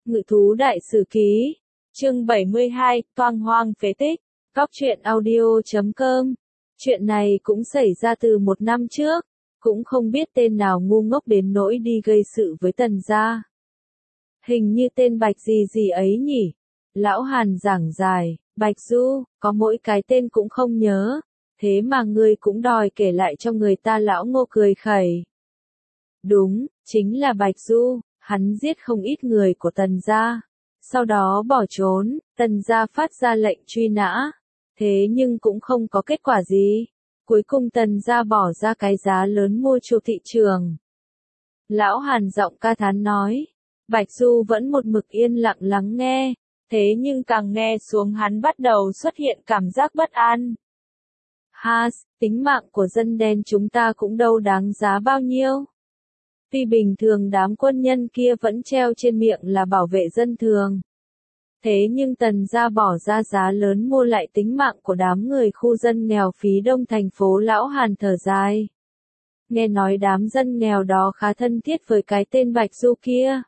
Ngự thú đại sử ký. Chương 72, toang hoang phế tích. Cóc truyện audio.com. Chuyện này cũng xảy ra từ 1 năm trước, cũng không biết tên nào ngu ngốc đến nỗi đi gây sự với Tần gia. Hình như tên Bạch gì gì ấy nhỉ? Lão Hàn giảng dài, Bạch Du, có mỗi cái tên cũng không nhớ, thế mà ngươi cũng đòi kể lại cho người ta. Lão Ngô cười khẩy. Đúng, chính là Bạch Du, hắn giết không ít người của Tần gia, sau đó bỏ trốn. Tần gia phát ra lệnh truy nã, thế nhưng cũng không có kết quả gì. Cuối cùng Tần gia bỏ ra cái giá lớn mua chuộc thị trường. Lão Hàn giọng ca thán nói. Bạch Du vẫn một mực yên lặng lắng nghe, thế nhưng càng nghe xuống hắn bắt đầu xuất hiện cảm giác bất an. Tính mạng của dân đen chúng ta cũng đâu đáng giá bao nhiêu. Tuy bình thường đám quân nhân kia vẫn treo trên miệng là bảo vệ dân thường, thế nhưng Tần gia bỏ ra giá lớn mua lại tính mạng của đám người khu dân nghèo phía đông thành phố. Lão Hàn thở dài. Nghe nói đám dân nghèo đó khá thân thiết với cái tên Bạch Du kia.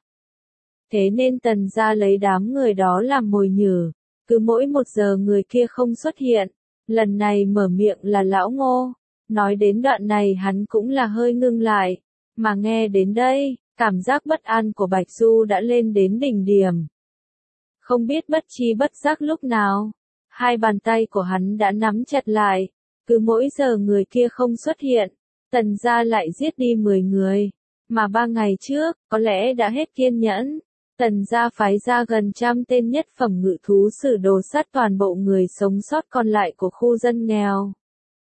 Thế nên Tần gia lấy đám người đó làm mồi nhử, cứ mỗi 1 giờ người kia không xuất hiện. Lần này mở miệng là Lão Ngô. Nói đến đoạn này hắn cũng là hơi ngưng lại, mà nghe đến đây, cảm giác bất an của Bạch Du đã lên đến đỉnh điểm. Không biết bất tri bất giác lúc nào, 2 bàn tay của hắn đã nắm chặt lại, cứ mỗi giờ người kia không xuất hiện, Tần gia lại giết đi 10 người, mà 3 ngày trước, có lẽ đã hết kiên nhẫn. Tần gia phái ra gần 100 tên nhất phẩm ngự thú sử đồ sát toàn bộ người sống sót còn lại của khu dân nghèo.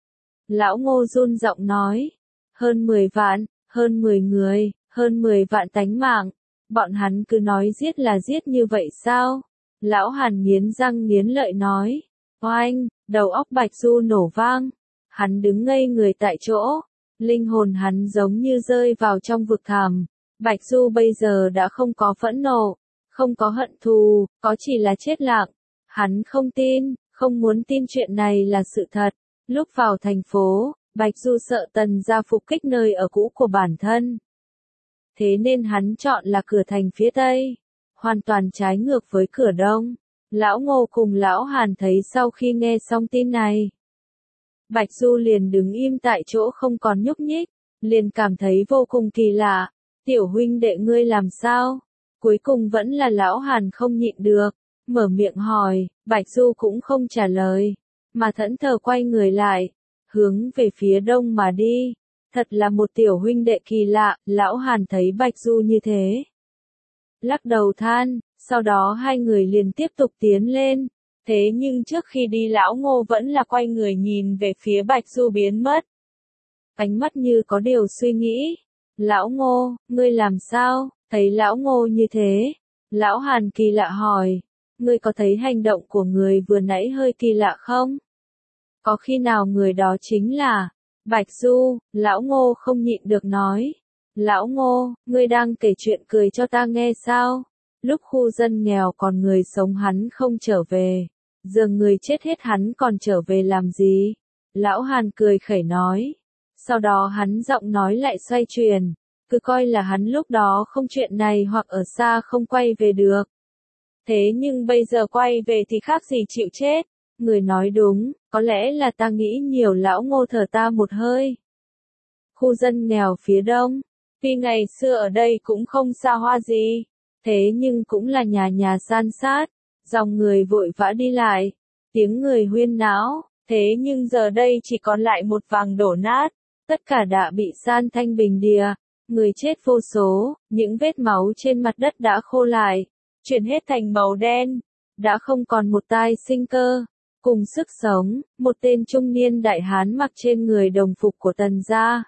Lão Ngô run giọng nói, hơn 10 vạn, hơn 10 người, hơn 10 vạn tánh mạng, bọn hắn cứ nói giết là giết như vậy sao? Lão Hàn nghiến răng nghiến lợi nói, oanh, đầu óc Bạch Du nổ vang, hắn đứng ngây người tại chỗ, linh hồn hắn giống như rơi vào trong vực thẳm. Bạch Du bây giờ đã không có phẫn nộ, không có hận thù, có chỉ là chết lặng. Hắn không tin, không muốn tin chuyện này là sự thật. Lúc vào thành phố, Bạch Du sợ Tần gia phục kích nơi ở cũ của bản thân. Thế nên hắn chọn là cửa thành phía Tây, hoàn toàn trái ngược với cửa Đông. Lão Ngô cùng Lão Hàn thấy sau khi nghe xong tin này, Bạch Du liền đứng im tại chỗ không còn nhúc nhích, liền cảm thấy vô cùng kỳ lạ. Tiểu huynh đệ ngươi làm sao? Cuối cùng vẫn là Lão Hàn không nhịn được, mở miệng hỏi. Bạch Du cũng không trả lời, mà thẫn thờ quay người lại, hướng về phía đông mà đi. Thật là một tiểu huynh đệ kỳ lạ. Lão Hàn thấy Bạch Du như thế, lắc đầu than, sau đó 2 người liền tiếp tục tiến lên. Thế nhưng trước khi đi Lão Ngô vẫn là quay người nhìn về phía Bạch Du biến mất. Ánh mắt như có điều suy nghĩ. Lão Ngô, ngươi làm sao? Thấy Lão Ngô như thế, Lão Hàn kỳ lạ hỏi, ngươi có thấy hành động của người vừa nãy hơi kỳ lạ không? Có khi nào người đó chính là Bạch Du? Lão Ngô không nhịn được nói. Lão Ngô, ngươi đang kể chuyện cười cho ta nghe sao? Lúc khu dân nghèo còn người sống hắn không trở về, giờ người chết hết hắn còn trở về làm gì? Lão Hàn cười khẩy nói. Sau đó hắn giọng nói lại xoay chuyển, cứ coi là hắn lúc đó không chuyện này hoặc ở xa không quay về được. Thế nhưng bây giờ quay về thì khác gì chịu chết. Người nói đúng, có lẽ là ta nghĩ nhiều. Lão Ngô thở ta một hơi. Khu dân nghèo phía đông, tuy ngày xưa ở đây cũng không xa hoa gì, thế nhưng cũng là nhà nhà san sát, dòng người vội vã đi lại, tiếng người huyên náo, thế nhưng giờ đây chỉ còn lại một vàng đổ nát, tất cả đã bị san thanh bình địa. Người chết vô số, những vết máu trên mặt đất đã khô lại, chuyển hết thành màu đen, đã không còn một tia sinh cơ. Cùng sức sống, một tên trung niên đại hán mặc trên người đồng phục của Tần gia,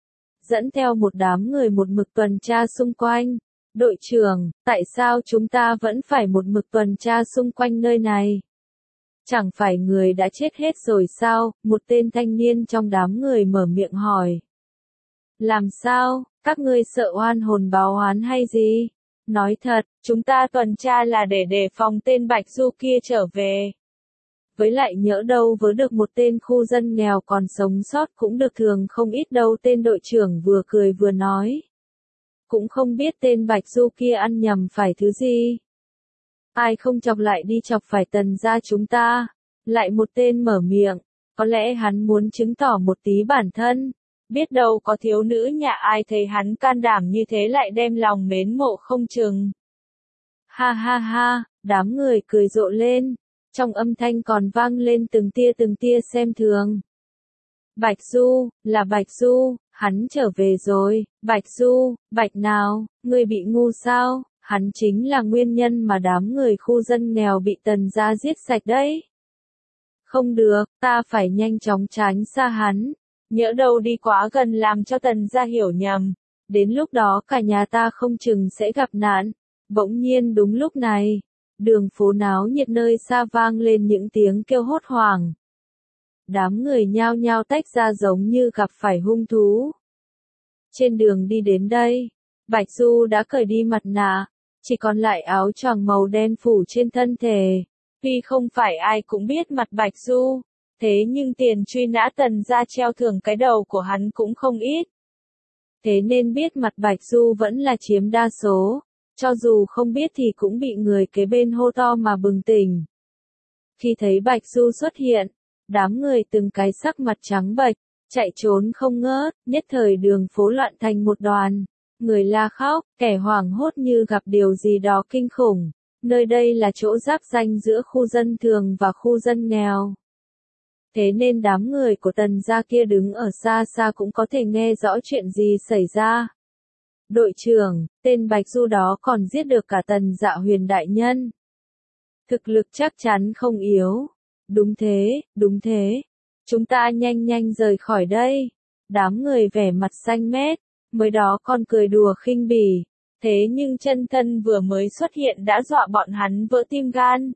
dẫn theo một đám người một mực tuần tra xung quanh. Đội trưởng, tại sao chúng ta vẫn phải một mực tuần tra xung quanh nơi này? Chẳng phải người đã chết hết rồi sao? Một tên thanh niên trong đám người mở miệng hỏi. Làm sao? Các ngươi sợ oan hồn báo oán hay gì? Nói thật, chúng ta tuần tra là để đề phòng tên Bạch Du kia trở về. Với lại nhỡ đâu vớ được một tên khu dân nghèo còn sống sót cũng được thường không ít đâu. Tên đội trưởng vừa cười vừa nói. Cũng không biết tên Bạch Du kia ăn nhầm phải thứ gì. ai không chọc lại đi chọc phải Tần gia chúng ta. Lại một tên mở miệng, có lẽ hắn muốn chứng tỏ một tí bản thân. Biết đâu có thiếu nữ nhà ai thấy hắn can đảm như thế lại đem lòng mến mộ không chừng. Ha ha ha, đám người cười rộ lên, trong âm thanh còn vang lên từng tia xem thường. Bạch Du, là Bạch Du, hắn trở về rồi. Bạch Du, Bạch nào, ngươi bị ngu sao? Hắn chính là nguyên nhân mà đám người khu dân nghèo bị Tần gia giết sạch đấy. Không được, ta phải nhanh chóng tránh xa hắn. Nhỡ đâu đi quá gần làm cho Tần gia hiểu nhầm. Đến lúc đó cả nhà ta không chừng sẽ gặp nạn. Bỗng nhiên đúng lúc này, đường phố náo nhiệt nơi xa vang lên những tiếng kêu hốt hoảng. Đám người nhao nhao tách ra giống như gặp phải hung thú. Trên đường đi đến đây, Bạch Du đã cởi đi mặt nạ, chỉ còn lại áo choàng màu đen phủ trên thân thể. Tuy không phải ai cũng biết mặt Bạch Du, thế nhưng tiền truy nã Tần gia treo thưởng cái đầu của hắn cũng không ít. Thế nên biết mặt Bạch Du vẫn là chiếm đa số, cho dù không biết thì cũng bị người kế bên hô to mà bừng tỉnh. Khi thấy Bạch Du xuất hiện, đám người từng cái sắc mặt trắng bệch, chạy trốn không ngớt, nhất thời đường phố loạn thành một đoàn. Người la khóc, kẻ hoảng hốt như gặp điều gì đó kinh khủng. Nơi đây là chỗ giáp ranh giữa khu dân thường và khu dân nghèo. Thế nên đám người của Tần gia kia đứng ở xa xa cũng có thể nghe rõ chuyện gì xảy ra. Đội trưởng, tên Bạch Du đó còn giết được cả Tần Dạ Huyền đại nhân. Thực lực chắc chắn không yếu. Đúng thế. Chúng ta nhanh rời khỏi đây. Đám người vẻ mặt xanh mét, mới đó còn cười đùa khinh bỉ. Thế nhưng chân thân vừa mới xuất hiện đã dọa bọn hắn vỡ tim gan.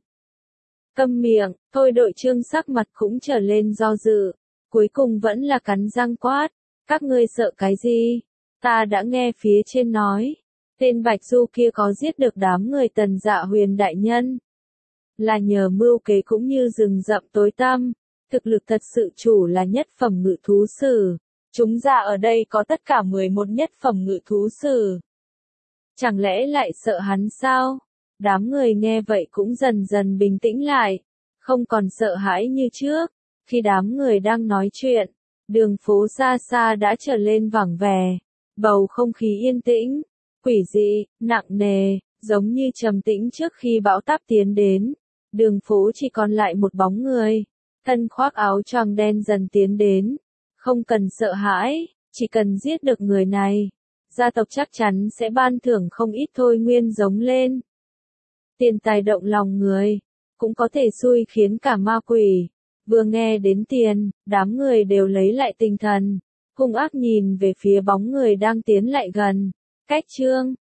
Câm miệng, thôi đội trưởng sắc mặt cũng trở lên do dự. Cuối cùng vẫn là cắn răng quát. Các ngươi sợ cái gì? Ta đã nghe phía trên nói. Tên Bạch Du kia có giết được đám người Tần Dạ Huyền đại nhân. Là nhờ mưu kế cũng như rừng rậm tối tăm. Thực lực thật sự chủ là nhất phẩm ngự thú sử. Chúng ra ở đây có tất cả 11 nhất phẩm ngự thú sử. Chẳng lẽ lại sợ hắn sao? Đám người nghe vậy cũng dần dần bình tĩnh lại. Không còn sợ hãi như trước. Khi đám người đang nói chuyện, đường phố xa xa đã trở lên vắng vẻ. Bầu không khí yên tĩnh, quỷ dị, nặng nề, giống như trầm tĩnh trước khi bão táp tiến đến. Đường phố chỉ còn lại một bóng người, thân khoác áo choàng đen dần tiến đến. Không cần sợ hãi, chỉ cần giết được người này, gia tộc chắc chắn sẽ ban thưởng không ít thôi nguyên giống lên. Tiền tài động lòng người, cũng có thể xui khiến cả ma quỷ. Vừa nghe đến tiền, đám người đều lấy lại tinh thần, hung ác nhìn về phía bóng người đang tiến lại gần. Cách chương